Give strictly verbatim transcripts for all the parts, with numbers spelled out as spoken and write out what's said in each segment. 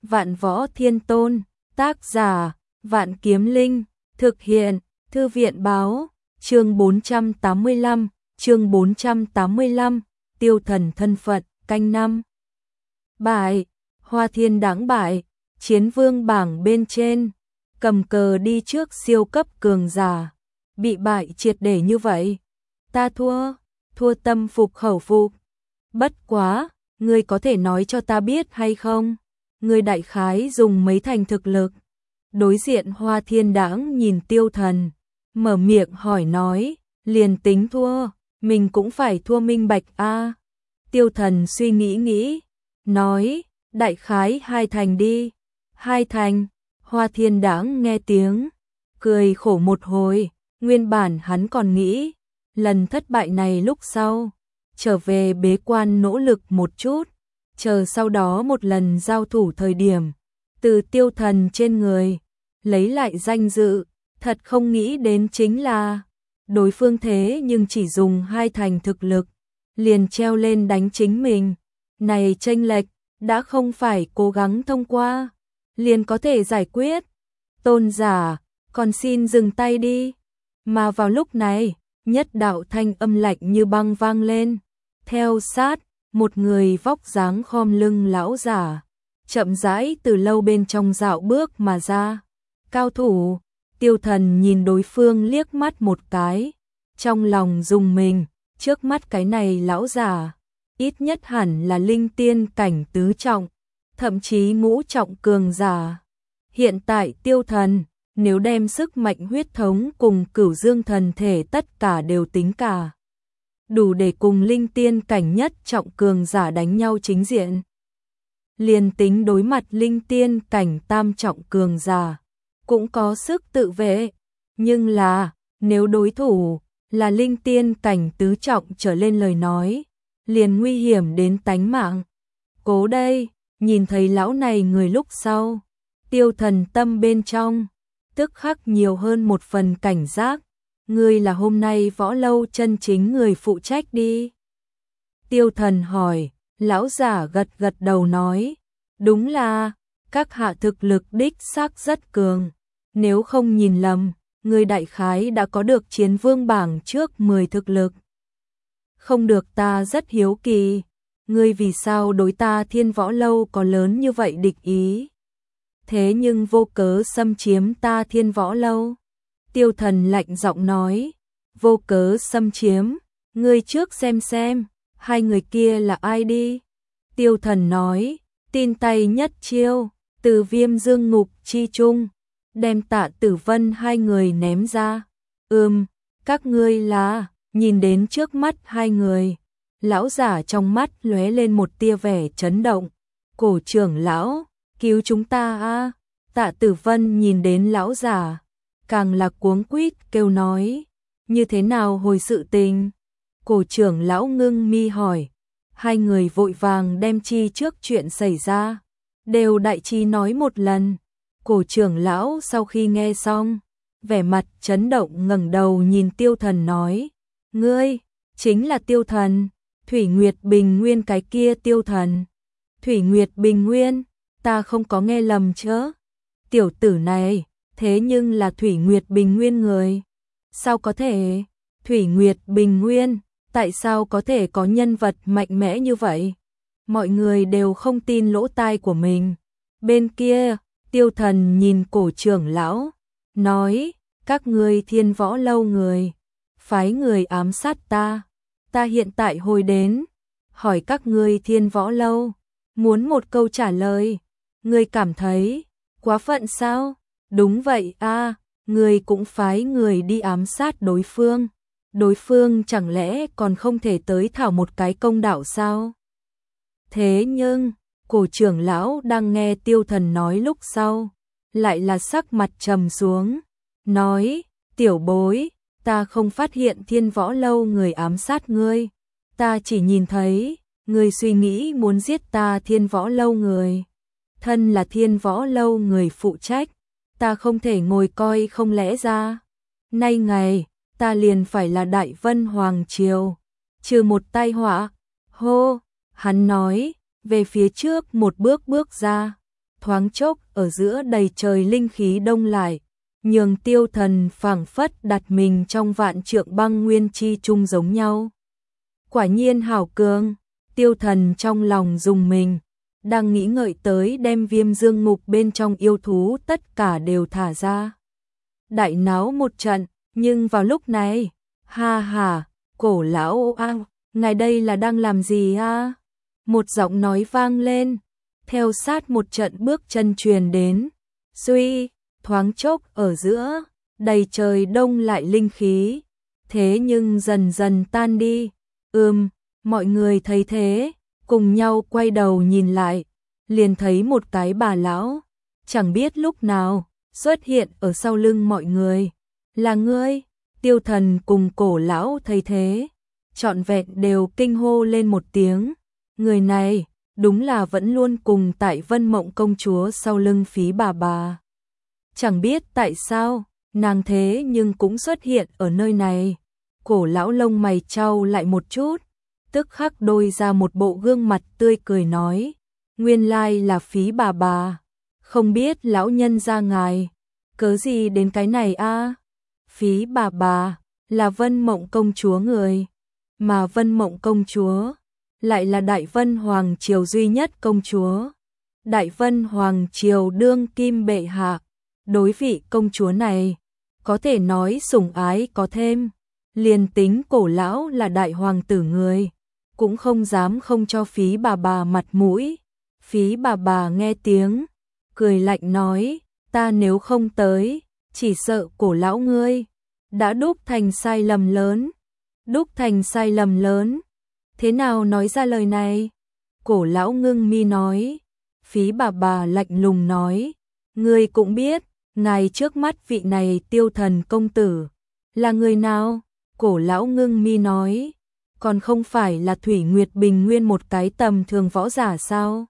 Vạn Võ Thiên Tôn, tác giả, Vạn Kiếm Linh, thực hiện, Thư viện báo, chương bốn trăm tám mươi lăm, chương bốn trăm tám mươi lăm, tiêu thần thân phận, canh năm. Bại, Hoa Thiên Đãng bại, chiến vương bảng bên trên, cầm cờ đi trước siêu cấp cường giả, bị bại triệt để như vậy. Ta thua, thua tâm phục khẩu phục. Bất quá, ngươi có thể nói cho ta biết hay không? Ngươi đại khái dùng mấy thành thực lực? Đối diện Hoa Thiên Đãng nhìn Tiêu Thần, mở miệng hỏi nói, liền tính thua, mình cũng phải thua minh bạch a. À. Tiêu Thần suy nghĩ nghĩ, nói, đại khái hai thành đi. Hai thành. Hoa Thiên Đãng nghe tiếng, cười khổ một hồi, nguyên bản hắn còn nghĩ, lần thất bại này lúc sau, trở về bế quan nỗ lực một chút, chờ sau đó một lần giao thủ thời điểm, từ Tiêu Thần trên người, lấy lại danh dự, thật không nghĩ đến chính là, đối phương thế nhưng chỉ dùng hai thành thực lực, liền treo lên đánh chính mình, này chênh lệch, đã không phải cố gắng thông qua, liền có thể giải quyết. Tôn giả, còn xin dừng tay đi. Mà vào lúc này, nhất đạo thanh âm lạnh như băng vang lên. Theo sát, một người vóc dáng khom lưng lão giả, chậm rãi từ lâu bên trong dạo bước mà ra. Cao thủ, Tiêu Thần nhìn đối phương liếc mắt một cái, trong lòng rùng mình, trước mắt cái này lão giả, ít nhất hẳn là linh tiên cảnh tứ trọng, thậm chí ngũ trọng cường giả. Hiện tại Tiêu Thần, nếu đem sức mạnh huyết thống cùng Cửu Dương thần thể tất cả đều tính cả, đủ để cùng linh tiên cảnh nhất trọng cường giả đánh nhau chính diện. Liền tính đối mặt linh tiên cảnh tam trọng cường giả, cũng có sức tự vệ, nhưng là, nếu đối thủ là linh tiên cảnh tứ trọng trở lên lời nói, liền nguy hiểm đến tánh mạng. Cố đây, nhìn thấy lão này người lúc sau, Tiêu Thần tâm bên trong, tức khắc nhiều hơn một phần cảnh giác, ngươi là hôm nay võ lâu chân chính người phụ trách đi. Tiêu Thần hỏi, lão giả gật gật đầu nói, đúng là, các hạ thực lực đích xác rất cường, nếu không nhìn lầm, ngươi đại khái đã có được chiến vương bảng trước mười thực lực. Không được, ta rất hiếu kỳ, ngươi vì sao đối ta Thiên Võ Lâu có lớn như vậy địch ý? Thế nhưng vô cớ xâm chiếm ta Thiên Võ Lâu. Tiêu Thần lạnh giọng nói, vô cớ xâm chiếm, ngươi trước xem xem, hai người kia là ai đi. Tiêu Thần nói, tin tay nhất chiêu, từ Viêm Dương ngục chi chung, đem Tạ Tử Vân hai người ném ra. Ừm, các ngươi là, nhìn đến trước mắt hai người, lão giả trong mắt lóe lên một tia vẻ chấn động. Cổ trưởng lão, cứu chúng ta a! Tạ Tử Vân nhìn đến lão giả, càng là cuống quýt kêu nói, như thế nào hồi sự tình? Cổ trưởng lão ngưng mi hỏi, hai người vội vàng đem chi trước chuyện xảy ra, đều đại chi nói một lần. Cổ trưởng lão sau khi nghe xong, vẻ mặt chấn động ngẩng đầu nhìn Tiêu Thần nói, ngươi, chính là Tiêu Thần, Thủy Nguyệt Bình Nguyên cái kia Tiêu Thần. Thủy Nguyệt Bình Nguyên, ta không có nghe lầm chứ? Tiểu tử này, thế nhưng là Thủy Nguyệt Bình Nguyên người. Sao có thể? Thủy Nguyệt Bình Nguyên, tại sao có thể có nhân vật mạnh mẽ như vậy? Mọi người đều không tin lỗ tai của mình. Bên kia, Tiêu Thần nhìn cổ trưởng lão, nói, các ngươi Thiên Võ Lâu người, phái người ám sát ta. Ta hiện tại hồi đến, hỏi các ngươi Thiên Võ Lâu, muốn một câu trả lời. Ngươi cảm thấy quá phận sao? Đúng vậy a, à, ngươi cũng phái người đi ám sát đối phương. Đối phương chẳng lẽ còn không thể tới thảo một cái công đạo sao? Thế nhưng, cổ trưởng lão đang nghe Tiêu Thần nói lúc sau, lại là sắc mặt trầm xuống, nói, tiểu bối, ta không phát hiện Thiên Võ Lâu người ám sát ngươi, ta chỉ nhìn thấy, ngươi suy nghĩ muốn giết ta Thiên Võ Lâu người. Thân là Thiên Võ Lâu người phụ trách, ta không thể ngồi coi không lẽ ra. Nay ngày, ta liền phải là Đại Vân Hoàng Triều, trừ một tai họa. Hô, hắn nói, về phía trước một bước bước ra, thoáng chốc ở giữa đầy trời linh khí đông lại, nhường Tiêu Thần phảng phất đặt mình trong vạn trượng băng nguyên chi chung giống nhau. Quả nhiên hảo cường, Tiêu Thần trong lòng rùng mình, đang nghĩ ngợi tới đem Viêm Dương Ngục bên trong yêu thú tất cả đều thả ra. Đại náo một trận, nhưng vào lúc này, ha ha, Cổ lão a, ngài đây là đang làm gì a? Một giọng nói vang lên, theo sát một trận bước chân truyền đến. Suy, thoáng chốc ở giữa, đầy trời đông lại linh khí, thế nhưng dần dần tan đi. Ừm, mọi người thấy thế, cùng nhau quay đầu nhìn lại, liền thấy một cái bà lão, chẳng biết lúc nào xuất hiện ở sau lưng mọi người. Là ngươi? Tiêu Thần cùng Cổ lão thấy thế, trọn vẹn đều kinh hô lên một tiếng. Người này, đúng là vẫn luôn cùng tại Vân Mộng công chúa sau lưng Phí bà bà. Chẳng biết tại sao, nàng thế nhưng cũng xuất hiện ở nơi này. Cổ lão lông mày chau lại một chút, tức khắc đôi ra một bộ gương mặt tươi cười nói, nguyên lai là Phí bà bà, không biết lão nhân gia ngài, cớ gì đến cái này a? Phí bà bà, là Vân Mộng công chúa người, mà Vân Mộng công chúa, lại là Đại Vân Hoàng Triều duy nhất công chúa. Đại Vân Hoàng Triều đương kim bệ hạ, đối vị công chúa này, có thể nói sủng ái có thêm, liền tính Cổ lão là đại hoàng tử người, cũng không dám không cho Phí bà bà mặt mũi. Phí bà bà nghe tiếng, cười lạnh nói, ta nếu không tới, chỉ sợ Cổ lão ngươi đã đúc thành sai lầm lớn. Đúc thành sai lầm lớn? Thế nào nói ra lời này? Cổ lão ngưng mi nói. Phí bà bà lạnh lùng nói, ngươi cũng biết, ngài trước mắt vị này Tiêu Thần công tử là người nào? Cổ lão ngưng mi nói, còn không phải là Thủy Nguyệt Bình Nguyên một cái tầm thường võ giả sao?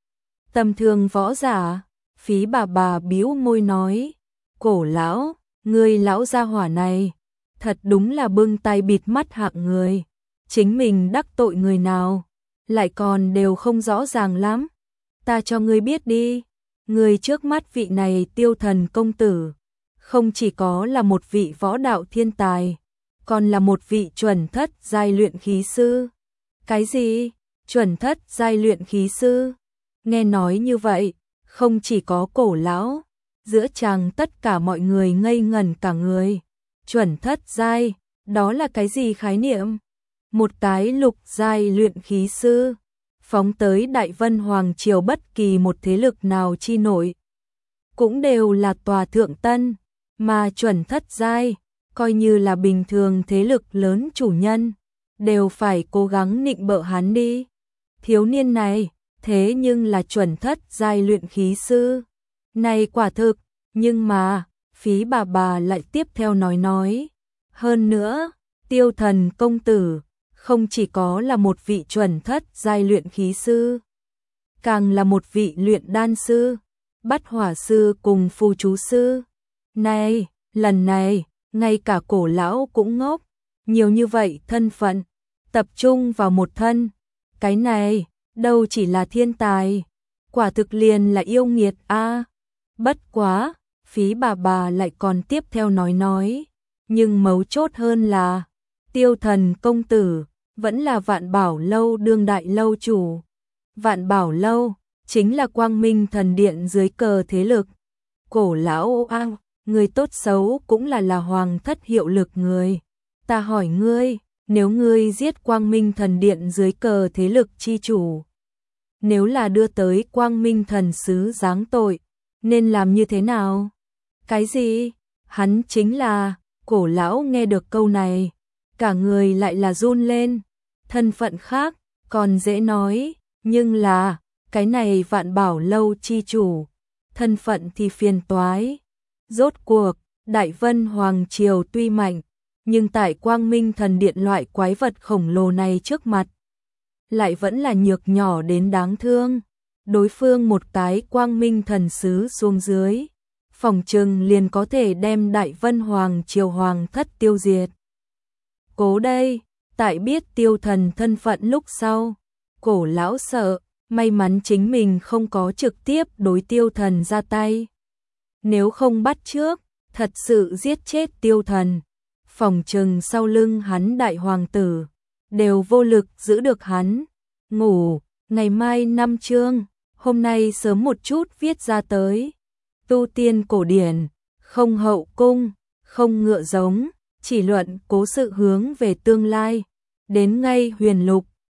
Tầm thường võ giả? Phí bà bà bĩu môi nói, Cổ lão, ngươi lão gia hỏa này, thật đúng là bưng tay bịt mắt hạng người, chính mình đắc tội người nào, lại còn đều không rõ ràng lắm. Ta cho ngươi biết đi, người trước mắt vị này Tiêu Thần công tử, không chỉ có là một vị võ đạo thiên tài, còn là một vị chuẩn thất giai luyện khí sư. Cái gì? Chuẩn thất giai luyện khí sư? Nghe nói như vậy, không chỉ có Cổ lão, giữa chàng tất cả mọi người ngây ngẩn cả người. Chuẩn thất giai, đó là cái gì khái niệm? Một cái lục giai luyện khí sư, phóng tới Đại Vân Hoàng Triều bất kỳ một thế lực nào chi nổi, cũng đều là tòa thượng tân, mà chuẩn thất giai, coi như là bình thường thế lực lớn chủ nhân, đều phải cố gắng nịnh bợ hắn đi. Thiếu niên này, thế nhưng là chuẩn thất giai luyện khí sư. Này quả thực, nhưng mà, Phí bà bà lại tiếp theo nói nói. Hơn nữa, Tiêu Thần công tử, không chỉ có là một vị chuẩn thất giai luyện khí sư, càng là một vị luyện đan sư, bát hỏa sư cùng phù chú sư. Này, lần này, ngay cả Cổ lão cũng ngốc, nhiều như vậy thân phận, tập trung vào một thân. Cái này, đâu chỉ là thiên tài, quả thực liền là yêu nghiệt a. Bất quá, Phí bà bà lại còn tiếp theo nói nói, nhưng mấu chốt hơn là, Tiêu Thần công tử, vẫn là Vạn Bảo Lâu đương đại lâu chủ. Vạn Bảo Lâu, chính là Quang Minh Thần Điện dưới cờ thế lực. Cổ lão a, người tốt xấu cũng là là hoàng thất hiệu lực người. Ta hỏi ngươi, nếu ngươi giết Quang Minh Thần Điện dưới cờ thế lực chi chủ, nếu là đưa tới Quang Minh Thần Sứ giáng tội, nên làm như thế nào? Cái gì? Hắn chính là... Cổ lão nghe được câu này, cả người lại là run lên. Thân phận khác, còn dễ nói, nhưng là, cái này Vạn Bảo Lâu chi chủ, thân phận thì phiền toái. Rốt cuộc, Đại Vân Hoàng Triều tuy mạnh, nhưng tại Quang Minh Thần Điện loại quái vật khổng lồ này trước mặt, lại vẫn là nhược nhỏ đến đáng thương. Đối phương một cái Quang Minh Thần Sứ xuống dưới, phòng trừng liền có thể đem Đại Vân Hoàng Triều hoàng thất tiêu diệt. Cố đây, tại biết Tiêu Thần thân phận lúc sau, Cổ lão sợ, may mắn chính mình không có trực tiếp đối Tiêu Thần ra tay. Nếu không bắt trước, thật sự giết chết Tiêu Thần, phòng trừng sau lưng hắn đại hoàng tử, đều vô lực giữ được hắn. Ngủ, ngày mai năm chương, hôm nay sớm một chút viết ra tới. Tu tiên cổ điển, không hậu cung, không ngựa giống, chỉ luận cố sự hướng về tương lai. Đến ngay huyền lục,